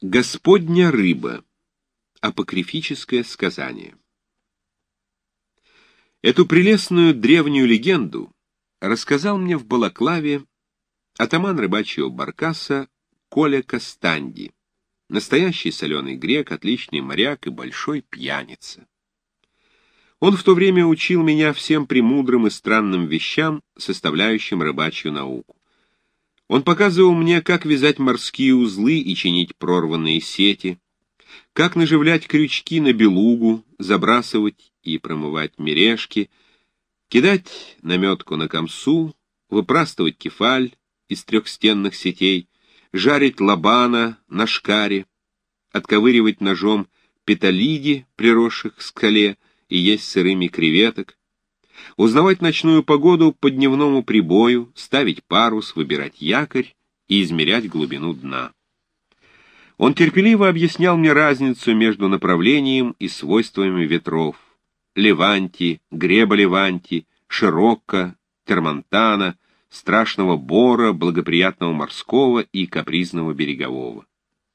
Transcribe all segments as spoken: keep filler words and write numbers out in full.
Господня рыба. Апокрифическое сказание. Эту прелестную древнюю легенду рассказал мне в Балаклаве атаман рыбачьего баркаса Коля Костанди, настоящий соленый грек, отличный моряк и большой пьяница. Он в то время учил меня всем премудрым и странным вещам, составляющим рыбачью науку. Он показывал мне, как вязать морские узлы и чинить прорванные сети, как наживлять крючки на белугу, забрасывать и промывать мережки, кидать наметку на камсу, выпрастывать кефаль из трехстенных сетей, жарить лабана на шкаре, отковыривать ножом петалиди, приросших к скале, и есть сырыми креветок, узнавать ночную погоду по дневному прибою, ставить парус, выбирать якорь и измерять глубину дна. Он терпеливо объяснял мне разницу между направлением и свойствами ветров: леванти, греба-леванти, широкко, термонтана, страшного бора, благоприятного морского и капризного берегового.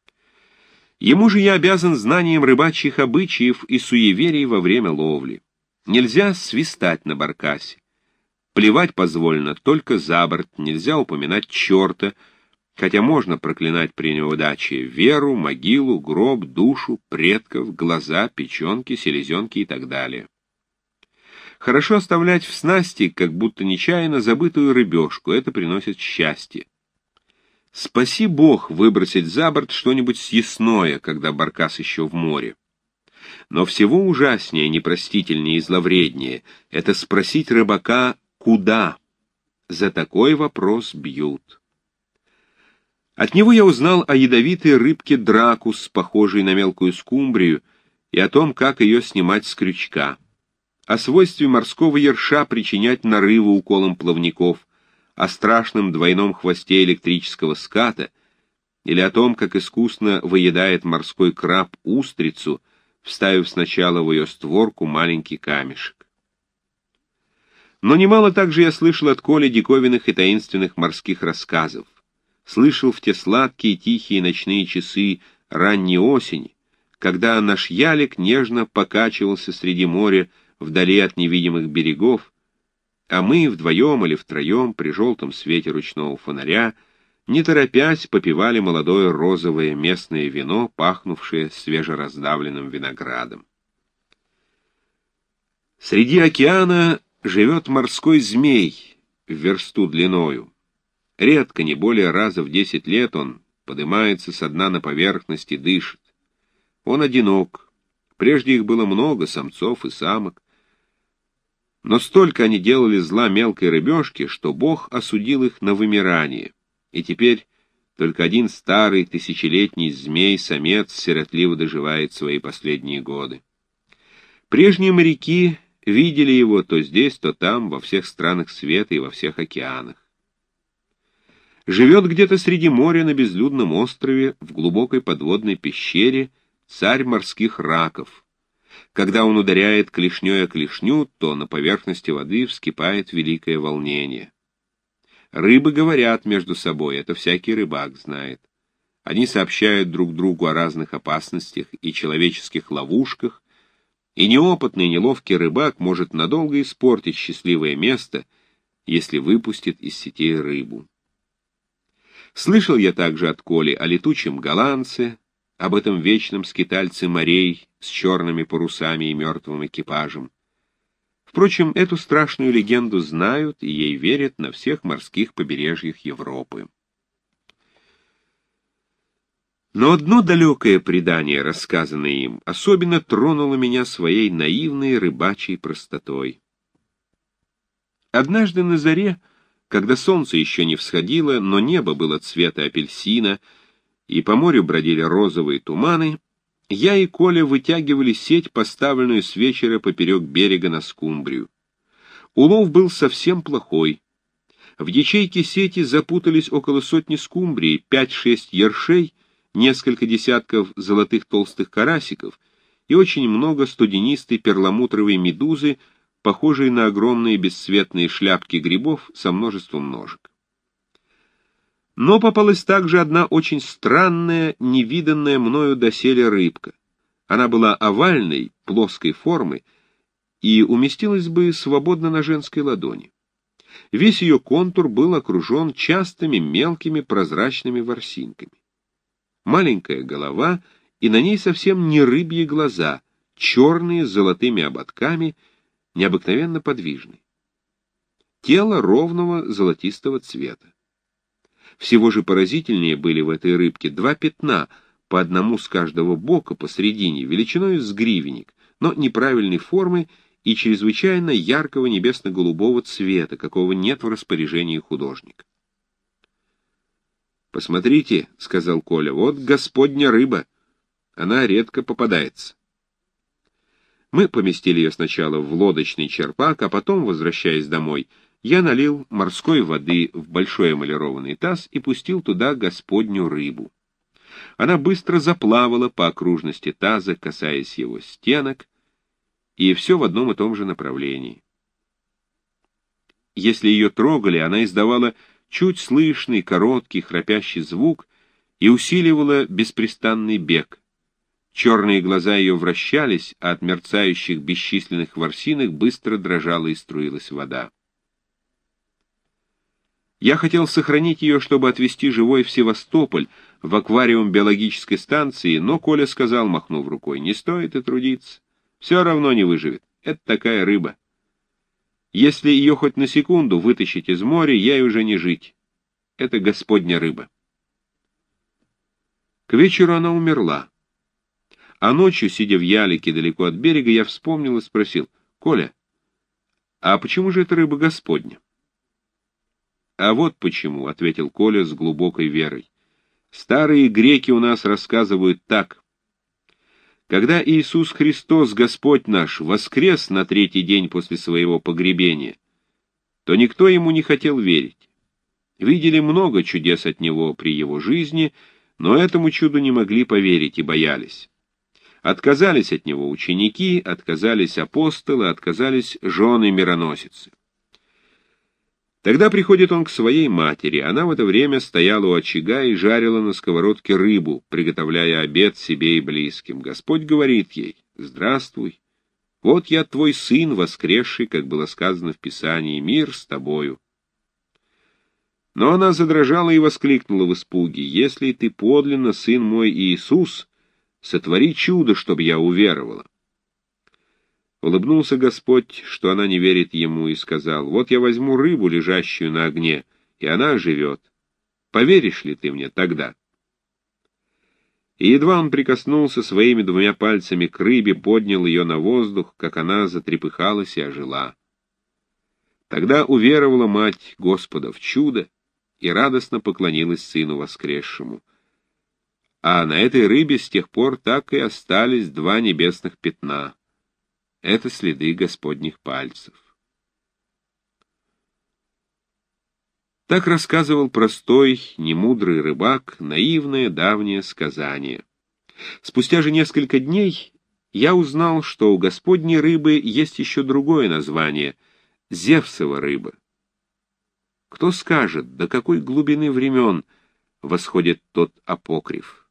Ему же я обязан знанием рыбачьих обычаев и суеверий во время ловли. Нельзя свистать на баркасе. Плевать позволено только за борт, нельзя упоминать черта, хотя можно проклинать при неудаче веру, могилу, гроб, душу, предков, глаза, печенки, селезенки и так далее. Хорошо оставлять в снасти, как будто нечаянно забытую рыбешку, это приносит счастье. Спаси Бог выбросить за борт что-нибудь съестное, когда баркас еще в море. Но всего ужаснее, непростительнее и зловреднее — это спросить рыбака «куда?». За такой вопрос бьют. От него я узнал о ядовитой рыбке дракус, похожей на мелкую скумбрию, и о том, как ее снимать с крючка, о свойстве морского ерша причинять нарывы уколом плавников, о страшном двойном хвосте электрического ската или о том, как искусно выедает морской краб устрицу, вставив сначала в ее створку маленький камешек. Но немало также я слышал от Коли диковинных и таинственных морских рассказов. Слышал в те сладкие тихие ночные часы ранней осени, когда наш ялик нежно покачивался среди моря вдали от невидимых берегов, а мы вдвоем или втроем при желтом свете ручного фонаря, не торопясь, попивали молодое розовое местное вино, пахнувшее свежераздавленным виноградом. Среди океана живет морской змей в версту длиною. Редко, не более раза в десять лет, он поднимается со дна на поверхность и дышит. Он одинок. Прежде их было много, самцов и самок. Но столько они делали зла мелкой рыбешке, что Бог осудил их на вымирание. И теперь только один старый тысячелетний змей-самец сиротливо доживает свои последние годы. Прежние моряки видели его то здесь, то там, во всех странах света и во всех океанах. Живет где-то среди моря на безлюдном острове, в глубокой подводной пещере, царь морских раков. Когда он ударяет клешней о клешню, то на поверхности воды вскипает великое волнение. Рыбы говорят между собой, это всякий рыбак знает. Они сообщают друг другу о разных опасностях и человеческих ловушках, и неопытный неловкий рыбак может надолго испортить счастливое место, если выпустит из сетей рыбу. Слышал я также от Коли о летучем голландце, об этом вечном скитальце морей с черными парусами и мертвым экипажем. Впрочем, эту страшную легенду знают и ей верят на всех морских побережьях Европы. Но одно далекое предание, рассказанное им, особенно тронуло меня своей наивной рыбачьей простотой. Однажды на заре, когда солнце еще не всходило, но небо было цвета апельсина, и по морю бродили розовые туманы, я и Коля вытягивали сеть, поставленную с вечера поперек берега на скумбрию. Улов был совсем плохой. В ячейке сети запутались около сотни скумбрий, пять-шесть ершей, несколько десятков золотых толстых карасиков и очень много студенистой перламутровой медузы, похожей на огромные бесцветные шляпки грибов со множеством ножек. Но попалась также одна очень странная, невиданная мною доселе рыбка. Она была овальной, плоской формы и уместилась бы свободно на женской ладони. Весь ее контур был окружен частыми мелкими прозрачными ворсинками. Маленькая голова, и на ней совсем не рыбьи глаза, черные с золотыми ободками, необыкновенно подвижные. Тело ровного золотистого цвета. Всего же поразительнее были в этой рыбке два пятна, по одному с каждого бока посредине, величиной с гривенник, но неправильной формы и чрезвычайно яркого небесно-голубого цвета, какого нет в распоряжении художника. «Посмотрите», — сказал Коля, — «вот господня рыба. Она редко попадается». Мы поместили ее сначала в лодочный черпак, а потом, возвращаясь домой, я налил морской воды в большой эмалированный таз и пустил туда господню рыбу. Она быстро заплавала по окружности таза, касаясь его стенок, и все в одном и том же направлении. Если ее трогали, она издавала чуть слышный, короткий, храпящий звук и усиливала беспрестанный бег. Черные глаза ее вращались, а от мерцающих бесчисленных ворсинок быстро дрожала и струилась вода. Я хотел сохранить ее, чтобы отвезти живой в Севастополь, в аквариум биологической станции, но Коля сказал, махнув рукой, не стоит и трудиться. Все равно не выживет. Это такая рыба. Если ее хоть на секунду вытащить из моря, ей уже не жить. Это господня рыба. К вечеру она умерла. А ночью, сидя в ялике далеко от берега, я вспомнил и спросил, «Коля, а почему же эта рыба господня?» «А вот почему», — ответил Коля с глубокой верой. «Старые греки у нас рассказывают так. Когда Иисус Христос, Господь наш, воскрес на третий день после своего погребения, то никто ему не хотел верить. Видели много чудес от него при его жизни, но этому чуду не могли поверить и боялись. Отказались от него ученики, отказались апостолы, отказались жены-мироносицы. Тогда приходит он к своей матери. Она в это время стояла у очага и жарила на сковородке рыбу, приготовляя обед себе и близким. Господь говорит ей: «Здравствуй, вот я твой сын, воскресший, как было сказано в Писании, мир с тобою». Но она задрожала и воскликнула в испуге: «Если ты подлинно сын мой Иисус, сотвори чудо, чтобы я уверовала». Улыбнулся Господь, что она не верит ему, и сказал: «Вот я возьму рыбу, лежащую на огне, и она оживет. Поверишь ли ты мне тогда?» И едва он прикоснулся своими двумя пальцами к рыбе, поднял ее на воздух, как она затрепыхалась и ожила. Тогда уверовала мать Господа в чудо и радостно поклонилась сыну воскресшему. А на этой рыбе с тех пор так и остались два небесных пятна. Это следы Господних пальцев. Так рассказывал простой, немудрый рыбак наивное давнее сказание. Спустя же несколько дней я узнал, что у Господней рыбы есть еще другое название — Зевсова рыба. Кто скажет, до какой глубины времен восходит тот апокриф?